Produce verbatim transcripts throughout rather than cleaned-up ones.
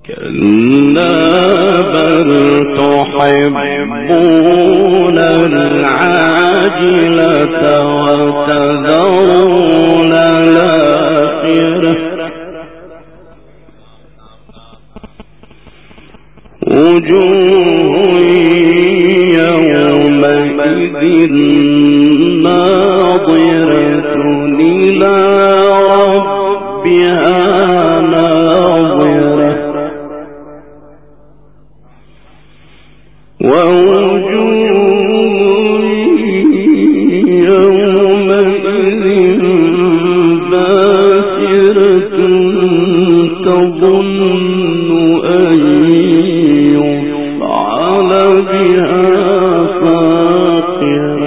كلا بل تحبون العاجلة وتذرون الآخرة وجوه يومئذ ناظرة إلى ربها ناظرة ووجوه يومئذ باسرة تظن أن يفعل بها فاقرة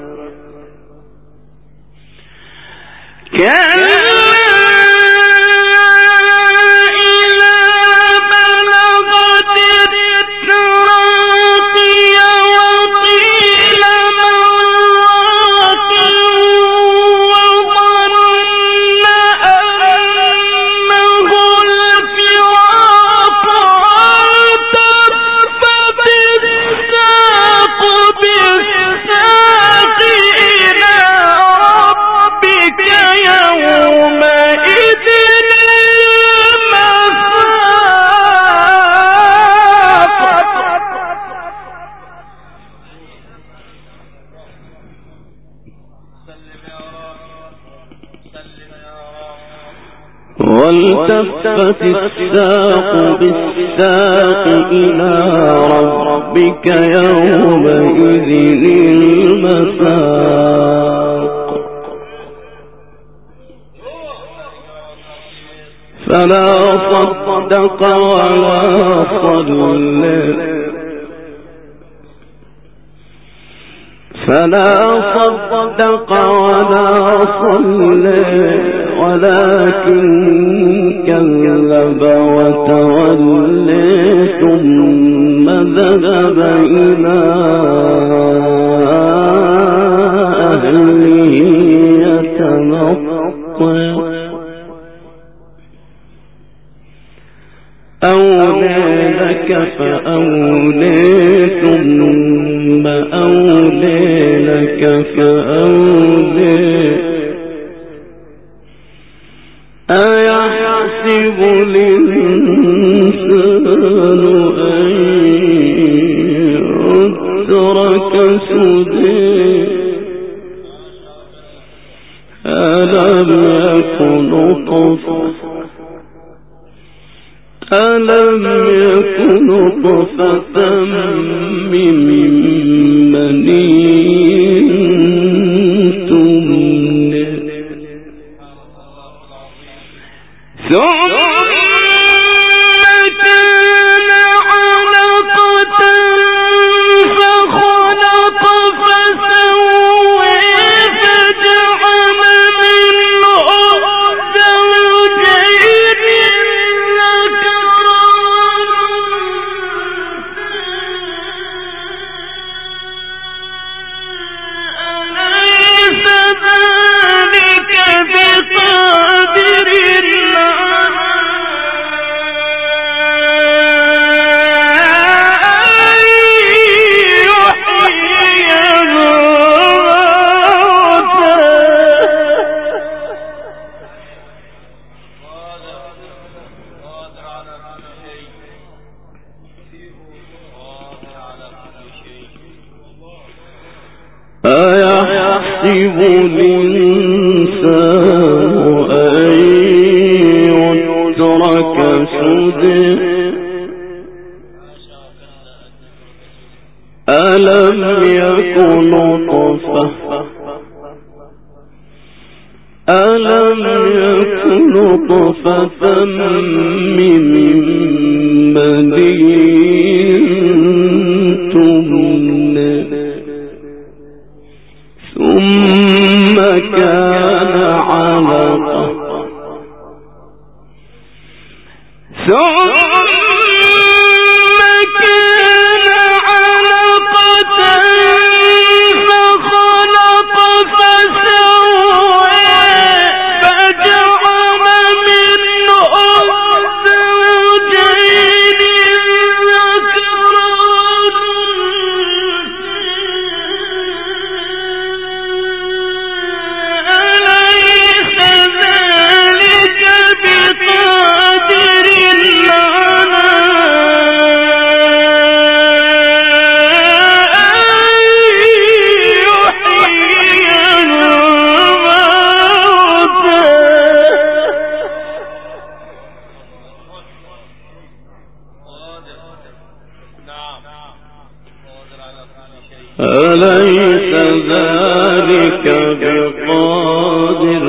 والتفت الساق بالساق إلى ربك يومئذ المساق فلا صدق ولا صلى فلا صدق ولا صلى ولكن كذب وتولى ثم ذهب إلى أهله يتمطى أولى لك فأولى ثم أولى لك فأولى أيحسب الإنسان أن يترك سدى ألم يكن نطفة ألم يكن نطفة من مني تمنى ثم كان علقة فخلق فسوى فجعل منه زوجين الذكر أليس ذلك بقادر أيحسب الإنسان أن يترك سدى ألم يكن نطفة ألم يكن نطفة من مني تمنى ثم كان علقة ثم كان علقة فخلق فسوى فجعل منه زوجين أليس ذلك بقادر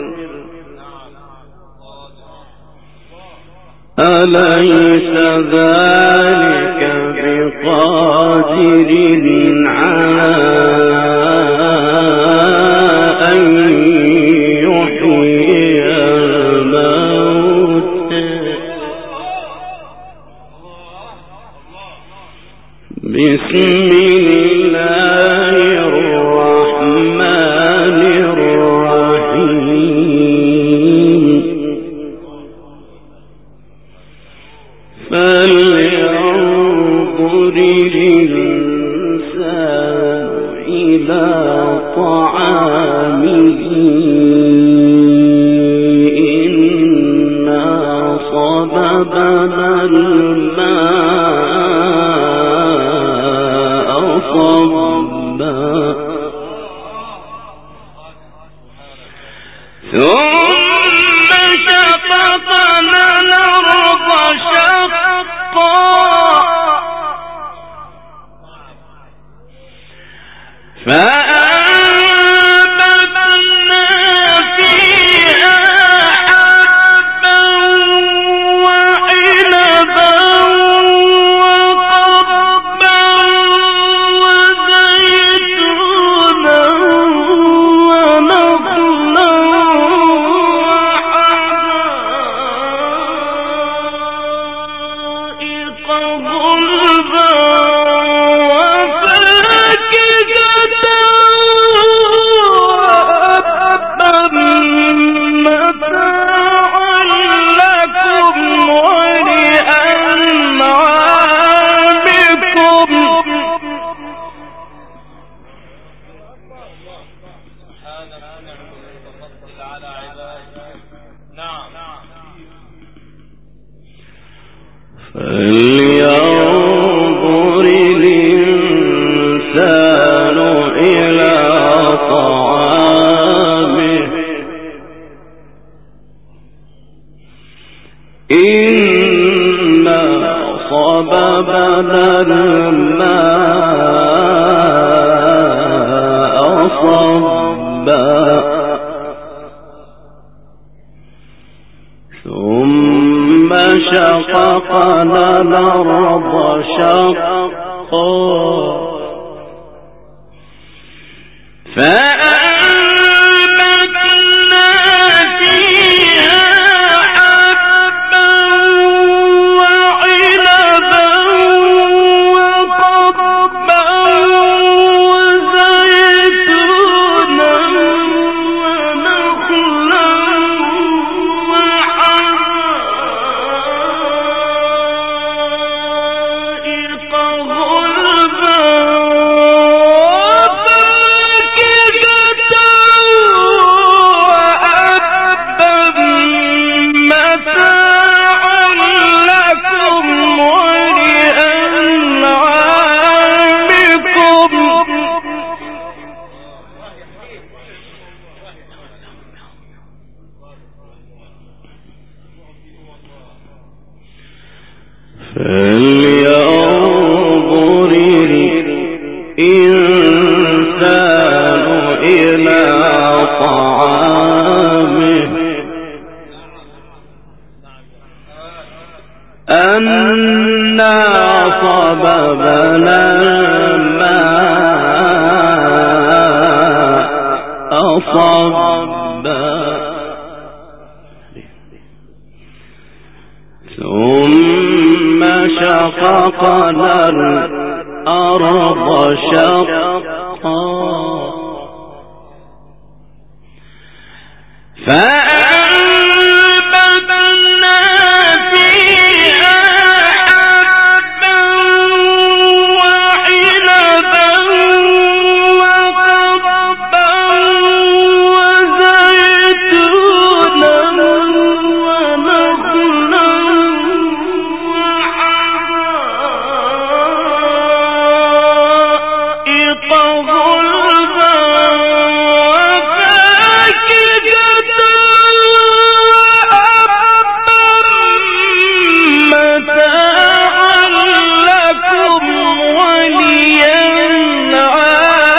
أليس ذلك بقادر على أن يحيي الموتى بسم الله الرحمن الرحيم فلينظر الإنسان إلى طعامه إنا صببنا الماء صبا ثم شققنا الأرض شقا فأنبتنا فيها حبا وعنبا وقضبا وزيتونا ونخلا وحدائق غلبا فلينظر الإنسان إلى طعامه إنا صببنا الماء صبا ثم شققنا الأرض شقا فأنبتنا فيها حبا وعنبا وقضبا وزيتونا ونخلا وحدائق غلبا فلينظر الإنسان إلى طعامه أنا صببنا الماء صبا ثم شققنا الأرض شقا فأنبتنا فيها حبا وعنبا وقضبا وزيتونا ونخلا وحدائق غلبا متاعا لكم وللأنعام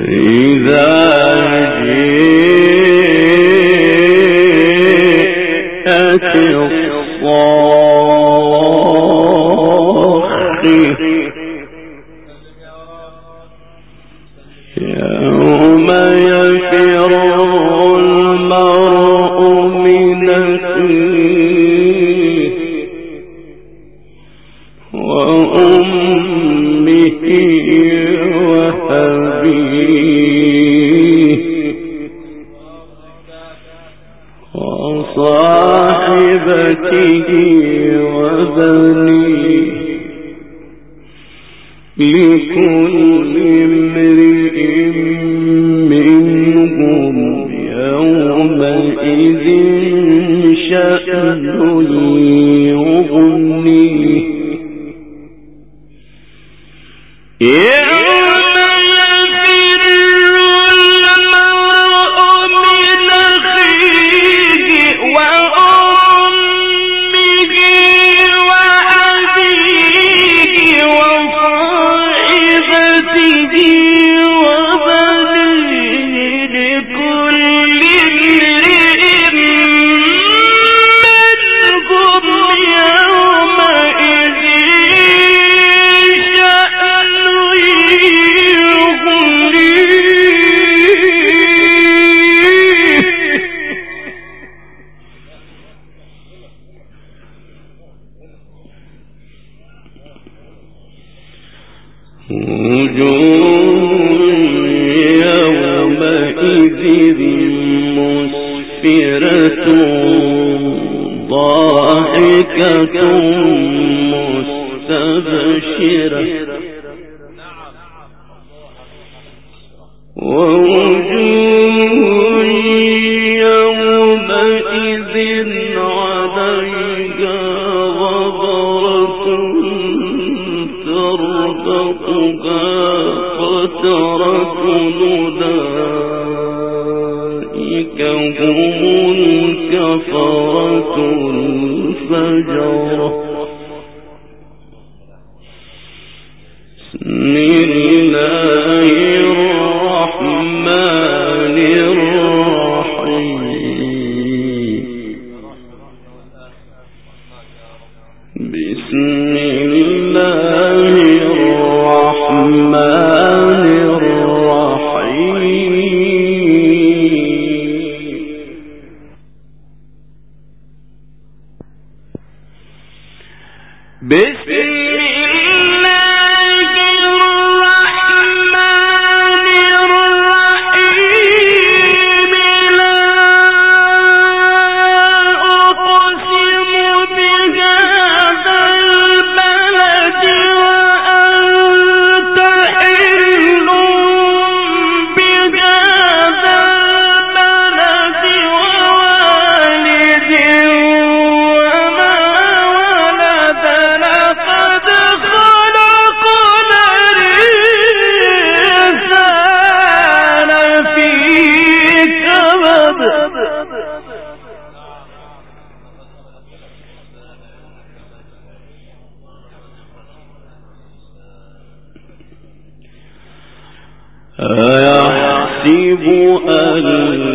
أيحسب أن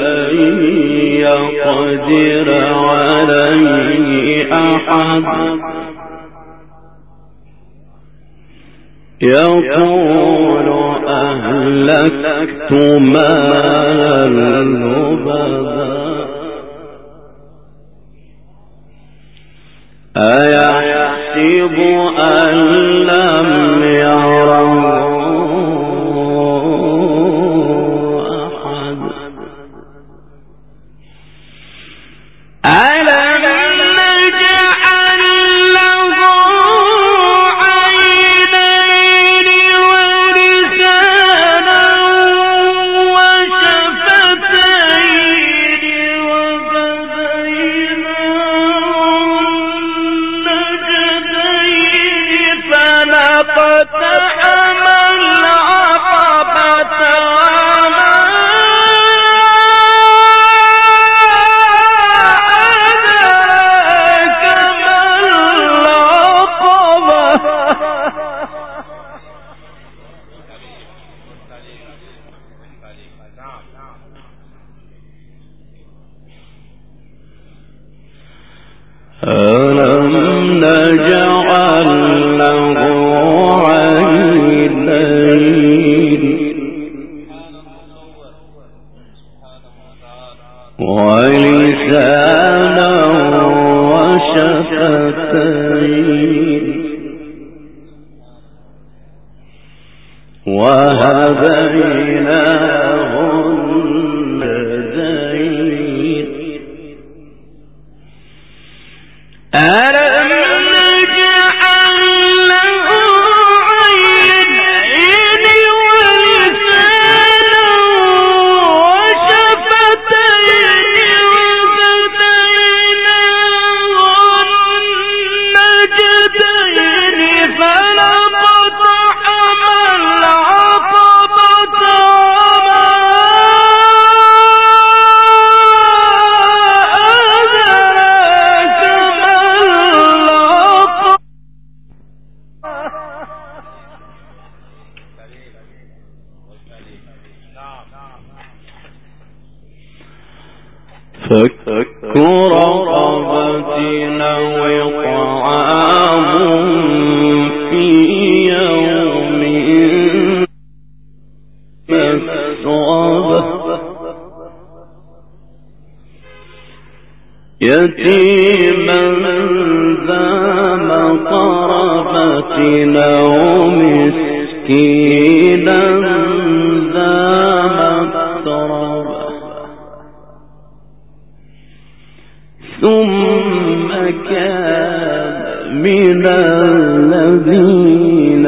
لن يقدر عليه أحد يقول أهلكت مالا لبدا أيحسب أن لم يره أحد ألم نجعل له عينين ولسانا وشفتين وهديناه النجدين ألم نجعل له عينين ولسانا وشفتين وهديناه النجدين ألم نجعل له عينين ولسانا وشفتين وهديناه النجدين فلقتحم العقبة فك رقبة أو طعام في يوم مسغبة يتيما ذا مقربة أو مسكينا ذا متربة ثم كان من الذين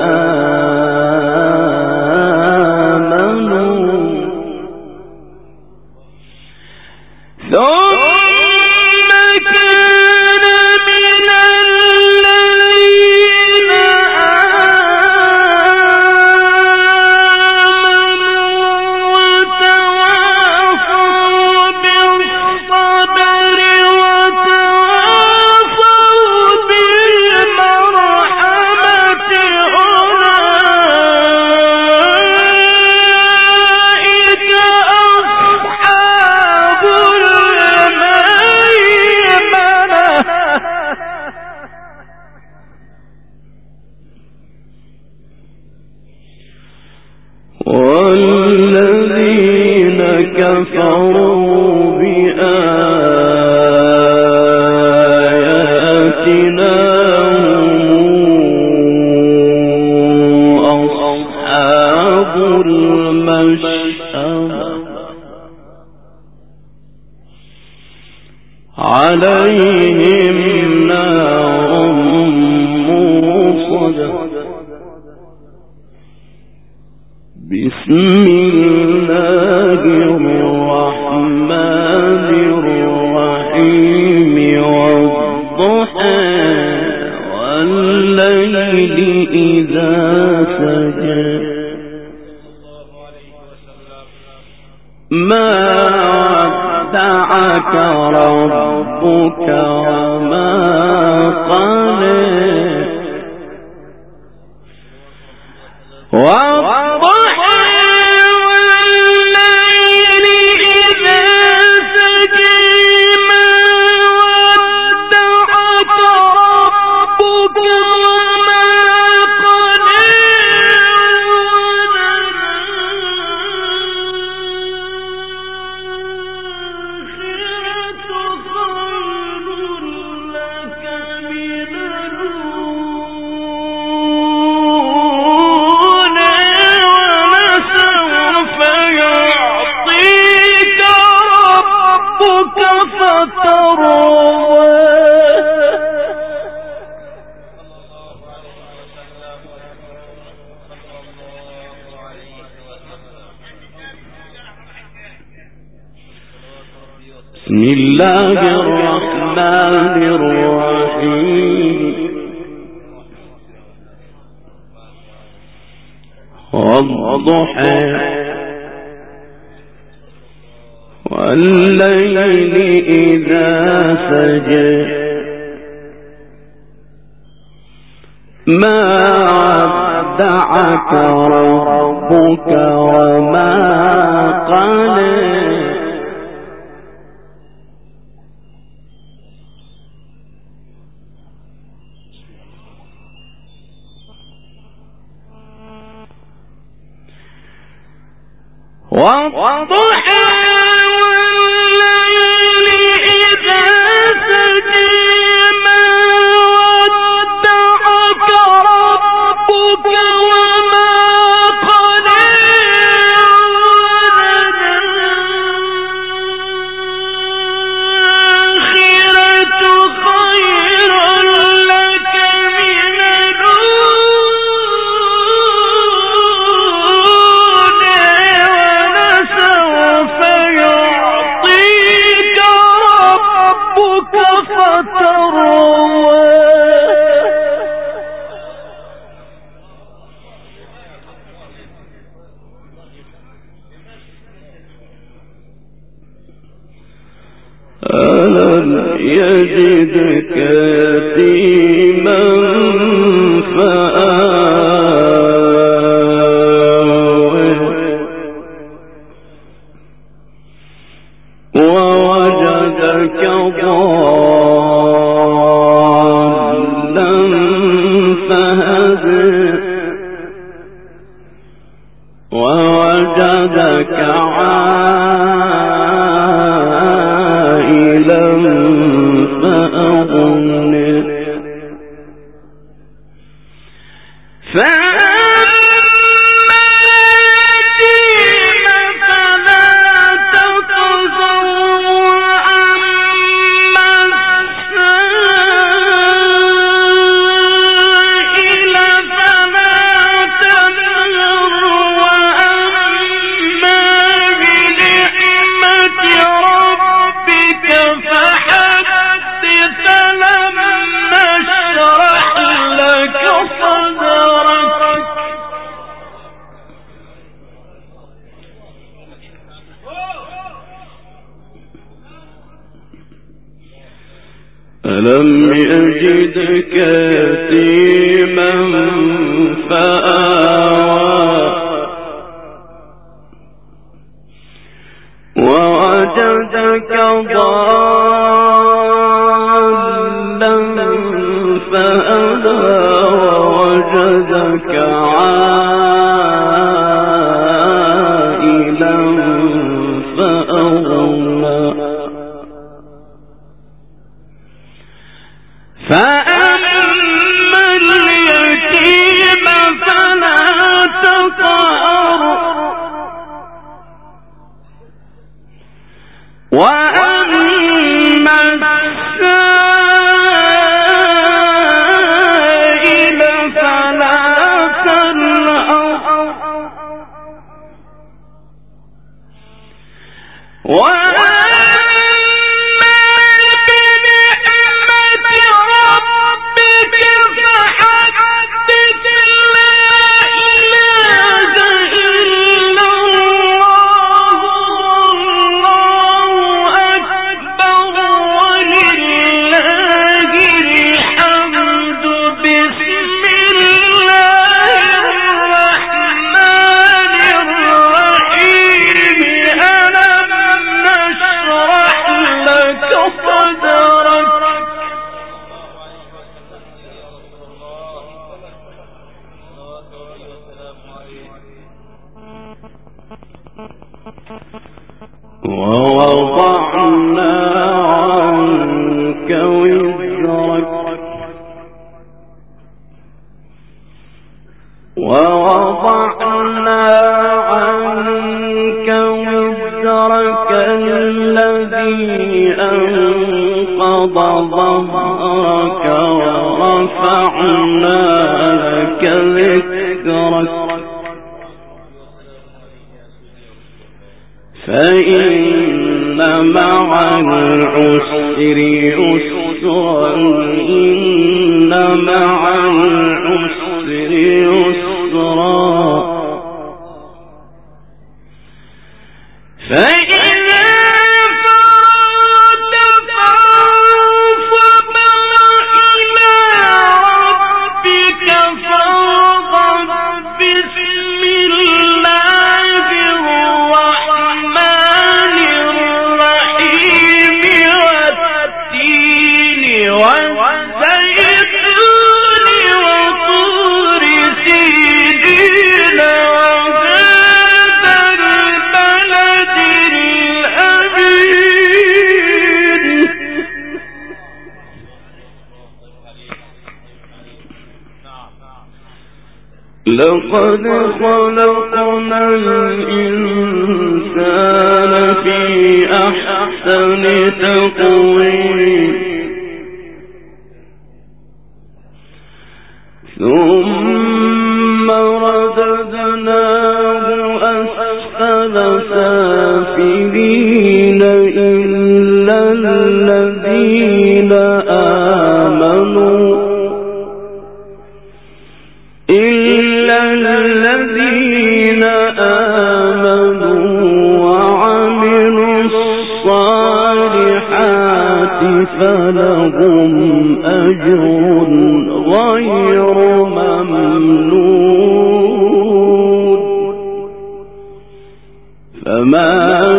آمنوا ثم كان من الذين آمنوا وتواصوا بالصبر وتواصوا بالمرحمة أولئك أصحاب الميمنة والذين كفروا بآياتنا هم أصحاب المشأمة عليهم نار موصدة بسم الله الرحمن الرحيم والضحى والليل إذا سجى ما ودعك ربك وما قلى بسم الله الرحمن الرحيم والضحى والليل إذا سجى ما ودعك ربك وما قلى يجدك يتيما فآوى ووجدك ضالا فهدى ووجدك عائلا فأغنى ألم يجدك يتيما فآوى ووجدك ضالا فهدى ووجدك عائلا فأغنى فأما اليتيم فلا تقهر وأما السائل فلا تنهر ووضعنا عنك وزرك ووضعنا عنك وزرك الذي أنقض ظهرك ورفعنا لك ذكرك فإن مع العسر يسرا إن مع العسر يسرا فإذا فرغت فانصب إلى ربك فارغب بسم الله الرحمن الرحيم والتين والزيتون لقد خلقنا الإنسان في أحسن تقويم ثم رددناه أسفل سافلين إلا الذين آمنوا إلا الذين آمنوا وعملوا الصالحات فلهم أجر غير ممنون فما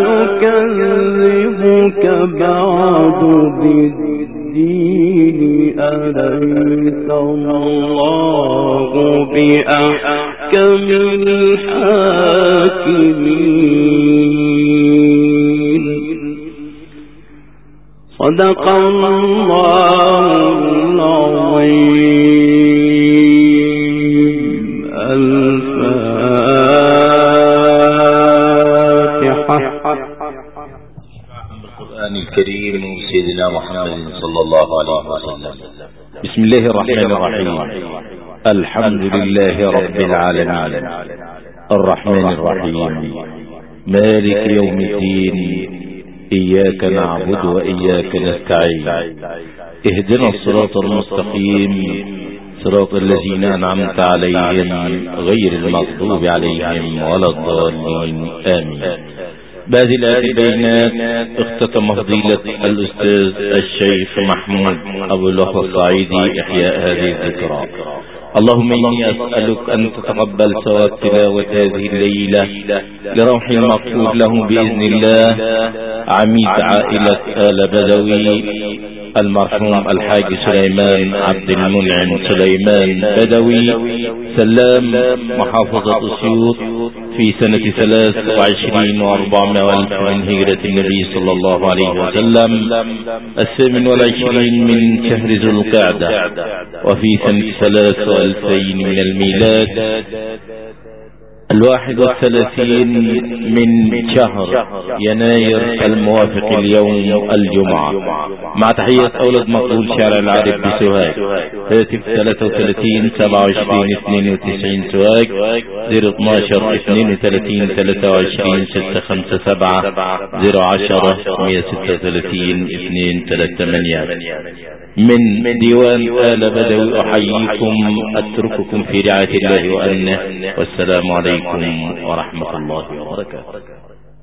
يكذبك بعد بالدين أليس الله بأحكم الحاكمين صدق الله العظيم. الفاتحة. القرآن الكريم سيدنا محمد صلى الله عليه وسلم. بسم الله الرحمن الرحيم. الحمد لله رب العالمين الرحمن الرحيم مالك يوم الدين إياك نعبد وإياك نستعين اهدنا الصراط المستقيم صراط الذين أنعمت عليهم غير المغضوب عليهم ولا الضالين آمين. بهذه الآيات البينات اختتم فضيلة الأستاذ الشيخ محمود أبو الوفا الصعيدي إحياء هذه الذكرى. اللهم إني أسألك أن تتقبل ثواب تلاوة هذه الليلة لروح المغفور له بإذن الله عميد عائلة آل بدوي المرحوم الحاج سليمان عبد المنعم سليمان بدوي سلام محافظة أسيوط في سنة ثلاث وعشرين وأربعمائة والف من هجرة النبي صلى الله عليه وسلم الثامن والعشرين من شهر ذو القعدة وفي سنة ثلاث وألفين من الميلاد الواحد والثلاثين من شهر يناير الموافق اليوم الجمعة. مع تحية أولاد مقبول شارع العارف بسوهاج هاتف ثلاثة وثلاثين سبعة وعشرين اثنين وتسعين سوهاج صفر اثناشر اثنين وثلاثين ثلاثة وعشرين ستة خمسة سبعة صفر عشرة مئة وستة وثلاثين اثنين ثلاثة ثمانية. من ديوان آل بدوي أحييكم أترككم في رعاية الله وأمنه والسلام عليكم ورحمة الله وبركاته.